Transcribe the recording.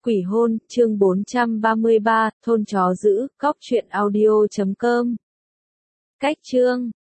Quỷ hôn, chương 433, thôn chó dữ, cóc truyện audio.com. Cách chương